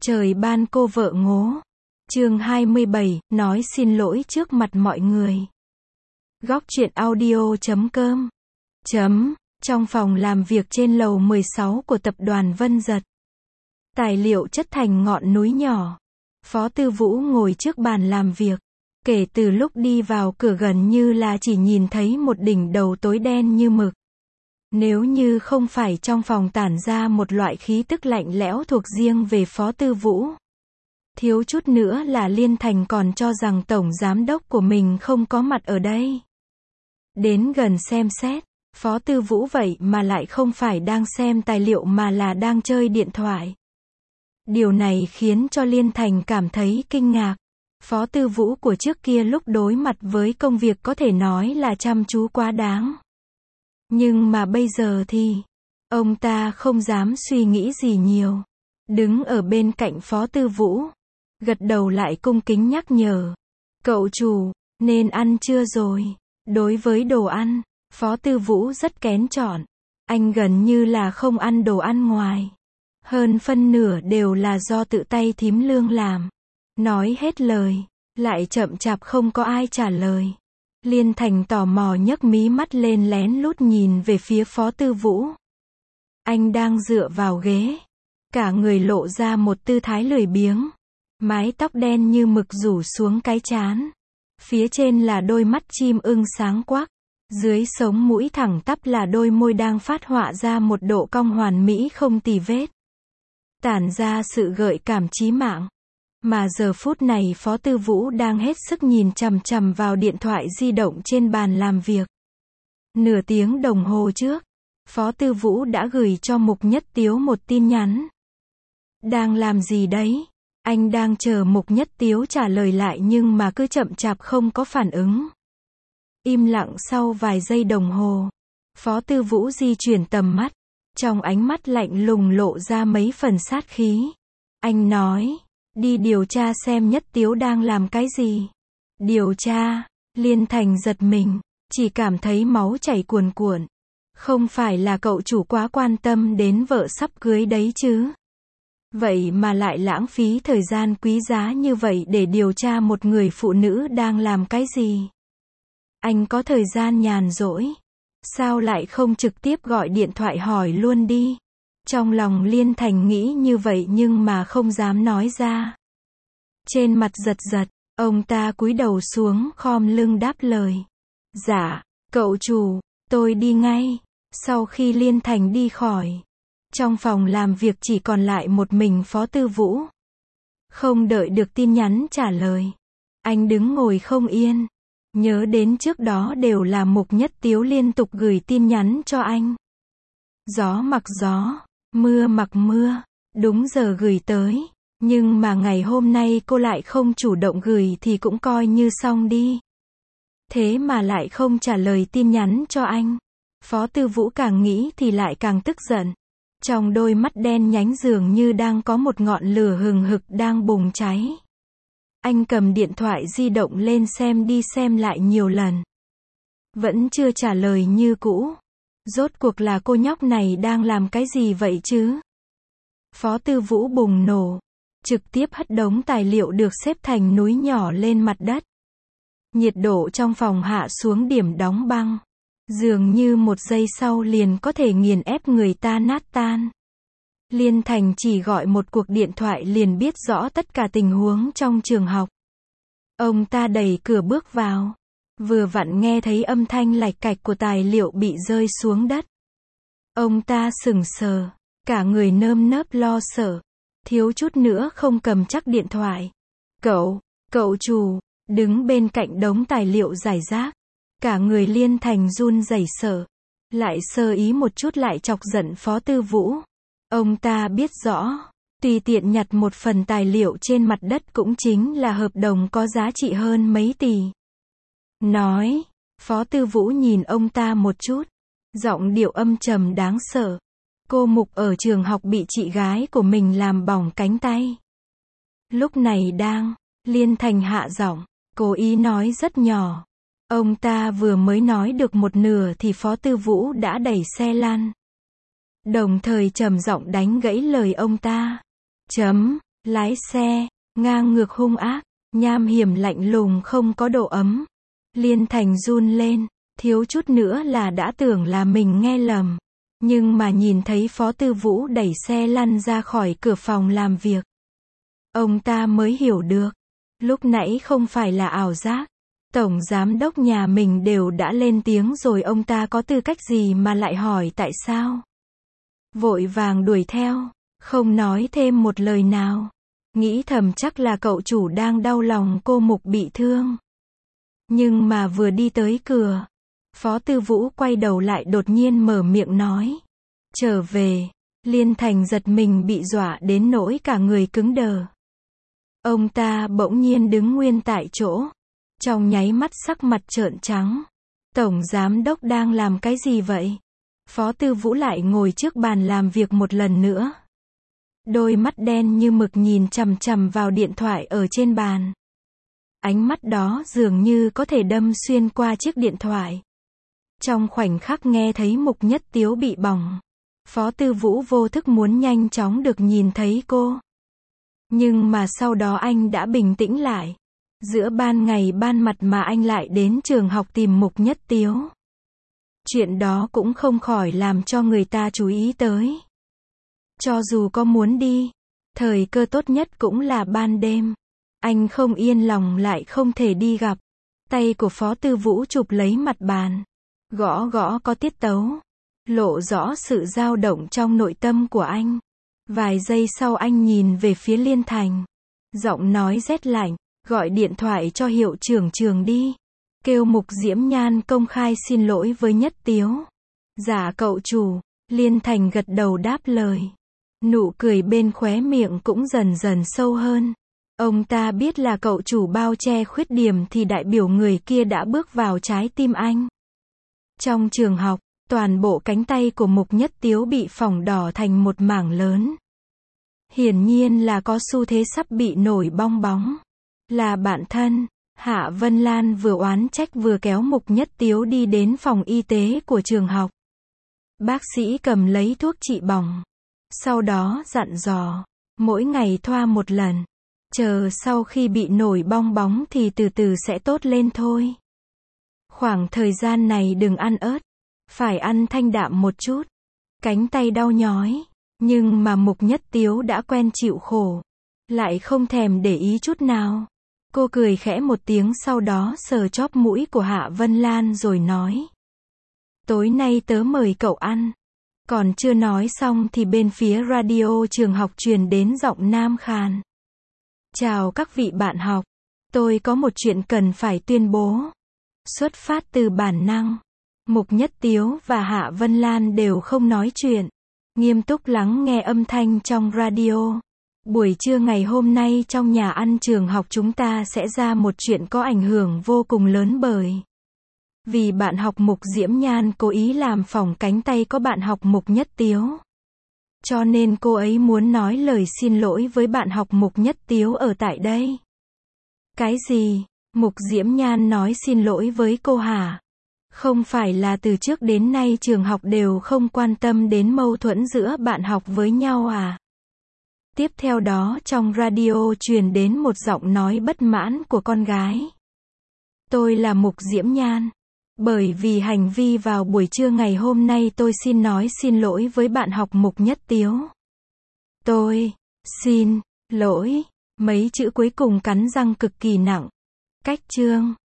Trời ban cô vợ ngố. Chương 27, nói xin lỗi trước mặt mọi người. Góc truyện audio.com. Trong phòng làm việc trên lầu 16 của tập đoàn Vân Giật. Tài liệu chất thành ngọn núi nhỏ. Phó Tư Vũ ngồi trước bàn làm việc. Kể từ lúc đi vào cửa gần như là chỉ nhìn thấy một đỉnh đầu tối đen như mực. Nếu như không phải trong phòng tản ra một loại khí tức lạnh lẽo thuộc riêng về Phó Tư Vũ. Thiếu chút nữa là Liên Thành còn cho rằng tổng giám đốc của mình không có mặt ở đây. Đến gần xem xét, Phó Tư Vũ vậy mà lại không phải đang xem tài liệu mà là đang chơi điện thoại. Điều này khiến cho Liên Thành cảm thấy kinh ngạc. Phó Tư Vũ của trước kia lúc đối mặt với công việc có thể nói là chăm chú quá đáng. Nhưng mà bây giờ thì, ông ta không dám suy nghĩ gì nhiều. Đứng ở bên cạnh Phó Tư Vũ, gật đầu lại cung kính nhắc nhở. Cậu chủ, nên ăn chưa rồi? Đối với đồ ăn, Phó Tư Vũ rất kén chọn. Anh gần như là không ăn đồ ăn ngoài. Hơn phân nửa đều là do tự tay thím Lương làm. Nói hết lời, lại chậm chạp không có ai trả lời. Liên Thành tò mò nhấc mí mắt lên lén lút nhìn về phía Phó Tư Vũ. Anh đang dựa vào ghế. Cả người lộ ra một tư thái lười biếng. Mái tóc đen như mực rủ xuống cái trán. Phía trên là đôi mắt chim ưng sáng quắc. Dưới sống mũi thẳng tắp là đôi môi đang phát họa ra một độ cong hoàn mỹ không tì vết. Tản ra sự gợi cảm chí mạng. Mà giờ phút này Phó Tư Vũ đang hết sức nhìn chằm chằm vào điện thoại di động trên bàn làm việc. Nửa tiếng đồng hồ trước, Phó Tư Vũ đã gửi cho Mục Nhất Tiếu một tin nhắn. Đang làm gì đấy? Anh đang chờ Mục Nhất Tiếu trả lời lại nhưng mà cứ chậm chạp không có phản ứng. Im lặng sau vài giây đồng hồ, Phó Tư Vũ di chuyển tầm mắt. Trong ánh mắt lạnh lùng lộ ra mấy phần sát khí. Anh nói, đi điều tra xem Nhất Tiếu đang làm cái gì. Điều tra, Liên Thành giật mình, chỉ cảm thấy máu chảy cuồn cuộn. Không phải là cậu chủ quá quan tâm đến vợ sắp cưới đấy chứ. Vậy mà lại lãng phí thời gian quý giá như vậy để điều tra một người phụ nữ đang làm cái gì. Anh có thời gian nhàn rỗi. Sao lại không trực tiếp gọi điện thoại hỏi luôn đi. Trong lòng Liên Thành nghĩ như vậy nhưng mà không dám nói ra. Trên mặt giật giật, ông ta cúi đầu xuống khom lưng đáp lời. Dạ, cậu chủ, tôi đi ngay. Sau khi Liên Thành đi khỏi, trong phòng làm việc chỉ còn lại một mình Phó Tư Vũ. Không đợi được tin nhắn trả lời, anh đứng ngồi không yên. Nhớ đến trước đó đều là Mục Nhất Tiếu liên tục gửi tin nhắn cho anh. Gió mặc gió, mưa mặc mưa, đúng giờ gửi tới. Nhưng mà ngày hôm nay cô lại không chủ động gửi thì cũng coi như xong đi. Thế mà lại không trả lời tin nhắn cho anh. Phó Tư Vũ càng nghĩ thì lại càng tức giận. Trong đôi mắt đen nhánh dường như đang có một ngọn lửa hừng hực đang bùng cháy. Anh cầm điện thoại di động lên xem đi xem lại nhiều lần. Vẫn chưa trả lời như cũ. Rốt cuộc là cô nhóc này đang làm cái gì vậy chứ? Phó Tư Vũ bùng nổ. Trực tiếp hất đống tài liệu được xếp thành núi nhỏ lên mặt đất. Nhiệt độ trong phòng hạ xuống điểm đóng băng. Dường như một giây sau liền có thể nghiền ép người ta nát tan. Liên Thành chỉ gọi một cuộc điện thoại liền biết rõ tất cả tình huống trong trường học. Ông ta đẩy cửa bước vào. Vừa vặn nghe thấy âm thanh lạch cạch của tài liệu bị rơi xuống đất. Ông ta sững sờ, cả người nơm nớp lo sợ. Thiếu chút nữa không cầm chắc điện thoại. Cậu chủ, đứng bên cạnh đống tài liệu rải rác. Cả người Liên Thành run rẩy sợ. Lại sơ ý một chút lại chọc giận Phó Tư Vũ. Ông ta biết rõ, tùy tiện nhặt một phần tài liệu trên mặt đất cũng chính là hợp đồng có giá trị hơn mấy tỷ. Nói, Phó Tư Vũ nhìn ông ta một chút. Giọng điệu âm trầm đáng sợ. Cô Mục ở trường học bị chị gái của mình làm bỏng cánh tay. Lúc này Liên Thành hạ giọng, cố ý nói rất nhỏ. Ông ta vừa mới nói được một nửa thì Phó Tư Vũ đã đẩy xe lăn. Đồng thời trầm giọng đánh gãy lời ông ta. Lái xe, ngang ngược hung ác, nham hiểm lạnh lùng không có độ ấm. Liên Thành run lên, thiếu chút nữa là đã tưởng là mình nghe lầm. Nhưng mà nhìn thấy Phó Tư Vũ đẩy xe lăn ra khỏi cửa phòng làm việc. Ông ta mới hiểu được. Lúc nãy không phải là ảo giác. Tổng giám đốc nhà mình đều đã lên tiếng rồi, ông ta có tư cách gì mà lại hỏi tại sao. Vội vàng đuổi theo, không nói thêm một lời nào. Nghĩ thầm chắc là cậu chủ đang đau lòng cô Mục bị thương. Nhưng mà vừa đi tới cửa, Phó Tư Vũ quay đầu lại đột nhiên mở miệng nói. Trở về. Liên Thành giật mình bị dọa đến nỗi cả người cứng đờ. Ông ta bỗng nhiên đứng nguyên tại chỗ. Trong nháy mắt sắc mặt trợn trắng. Tổng giám đốc đang làm cái gì vậy? Phó Tư Vũ lại ngồi trước bàn làm việc một lần nữa. Đôi mắt đen như mực nhìn chằm chằm vào điện thoại ở trên bàn. Ánh mắt đó dường như có thể đâm xuyên qua chiếc điện thoại. Trong khoảnh khắc nghe thấy Mục Nhất Tiếu bị bỏng, Phó Tư Vũ vô thức muốn nhanh chóng được nhìn thấy cô. Nhưng mà sau đó anh đã bình tĩnh lại. Giữa ban ngày ban mặt mà anh lại đến trường học tìm Mục Nhất Tiếu. Chuyện đó cũng không khỏi làm cho người ta chú ý tới. Cho dù có muốn đi, thời cơ tốt nhất cũng là ban đêm. Anh không yên lòng lại không thể đi gặp. Tay của Phó Tư Vũ chụp lấy mặt bàn. Gõ gõ có tiết tấu. Lộ rõ sự dao động trong nội tâm của anh. Vài giây sau anh nhìn về phía Liên Thành. Giọng nói rét lạnh. Gọi điện thoại cho hiệu trưởng trường đi. Kêu Mục Diễm Nhan công khai xin lỗi với Nhất Tiếu. Dạ cậu chủ. Liên Thành gật đầu đáp lời. Nụ cười bên khóe miệng cũng dần dần sâu hơn. Ông ta biết là cậu chủ bao che khuyết điểm thì đại biểu người kia đã bước vào trái tim anh. Trong trường học, toàn bộ cánh tay của Mục Nhất Tiếu bị phỏng đỏ thành một mảng lớn. Hiển nhiên là có xu thế sắp bị nổi bong bóng. Là bạn thân, Hạ Vân Lan vừa oán trách vừa kéo Mục Nhất Tiếu đi đến phòng y tế của trường học. Bác sĩ cầm lấy thuốc trị bỏng. Sau đó dặn dò, mỗi ngày thoa một lần. Chờ sau khi bị nổi bong bóng thì từ từ sẽ tốt lên thôi. Khoảng thời gian này đừng ăn ớt. Phải ăn thanh đạm một chút. Cánh tay đau nhói. Nhưng mà Mục Nhất Tiếu đã quen chịu khổ. Lại không thèm để ý chút nào. Cô cười khẽ một tiếng sau đó sờ chóp mũi của Hạ Vân Lan rồi nói. Tối nay tớ mời cậu ăn. Còn chưa nói xong thì bên phía radio trường học truyền đến giọng nam khàn. Chào các vị bạn học. Tôi có một chuyện cần phải tuyên bố. Xuất phát từ bản năng. Mục Nhất Tiếu và Hạ Vân Lan đều không nói chuyện. Nghiêm túc lắng nghe âm thanh trong radio. Buổi trưa ngày hôm nay trong nhà ăn trường học chúng ta sẽ ra một chuyện có ảnh hưởng vô cùng lớn bởi vì bạn học Mục Diễm Nhan cố ý làm phỏng cánh tay có bạn học Mục Nhất Tiếu. Cho nên cô ấy muốn nói lời xin lỗi với bạn học Mục Nhất Tiếu ở tại đây. Cái gì? Mục Diễm Nhan nói xin lỗi với cô hả? Không phải là từ trước đến nay trường học đều không quan tâm đến mâu thuẫn giữa bạn học với nhau à? Tiếp theo đó trong radio truyền đến một giọng nói bất mãn của con gái. Tôi là Mục Diễm Nhan. Bởi vì hành vi vào buổi trưa ngày hôm nay tôi xin nói xin lỗi với bạn học Mục Nhất Tiếu. Tôi xin lỗi. Mấy chữ cuối cùng cắn răng cực kỳ nặng. Cách chương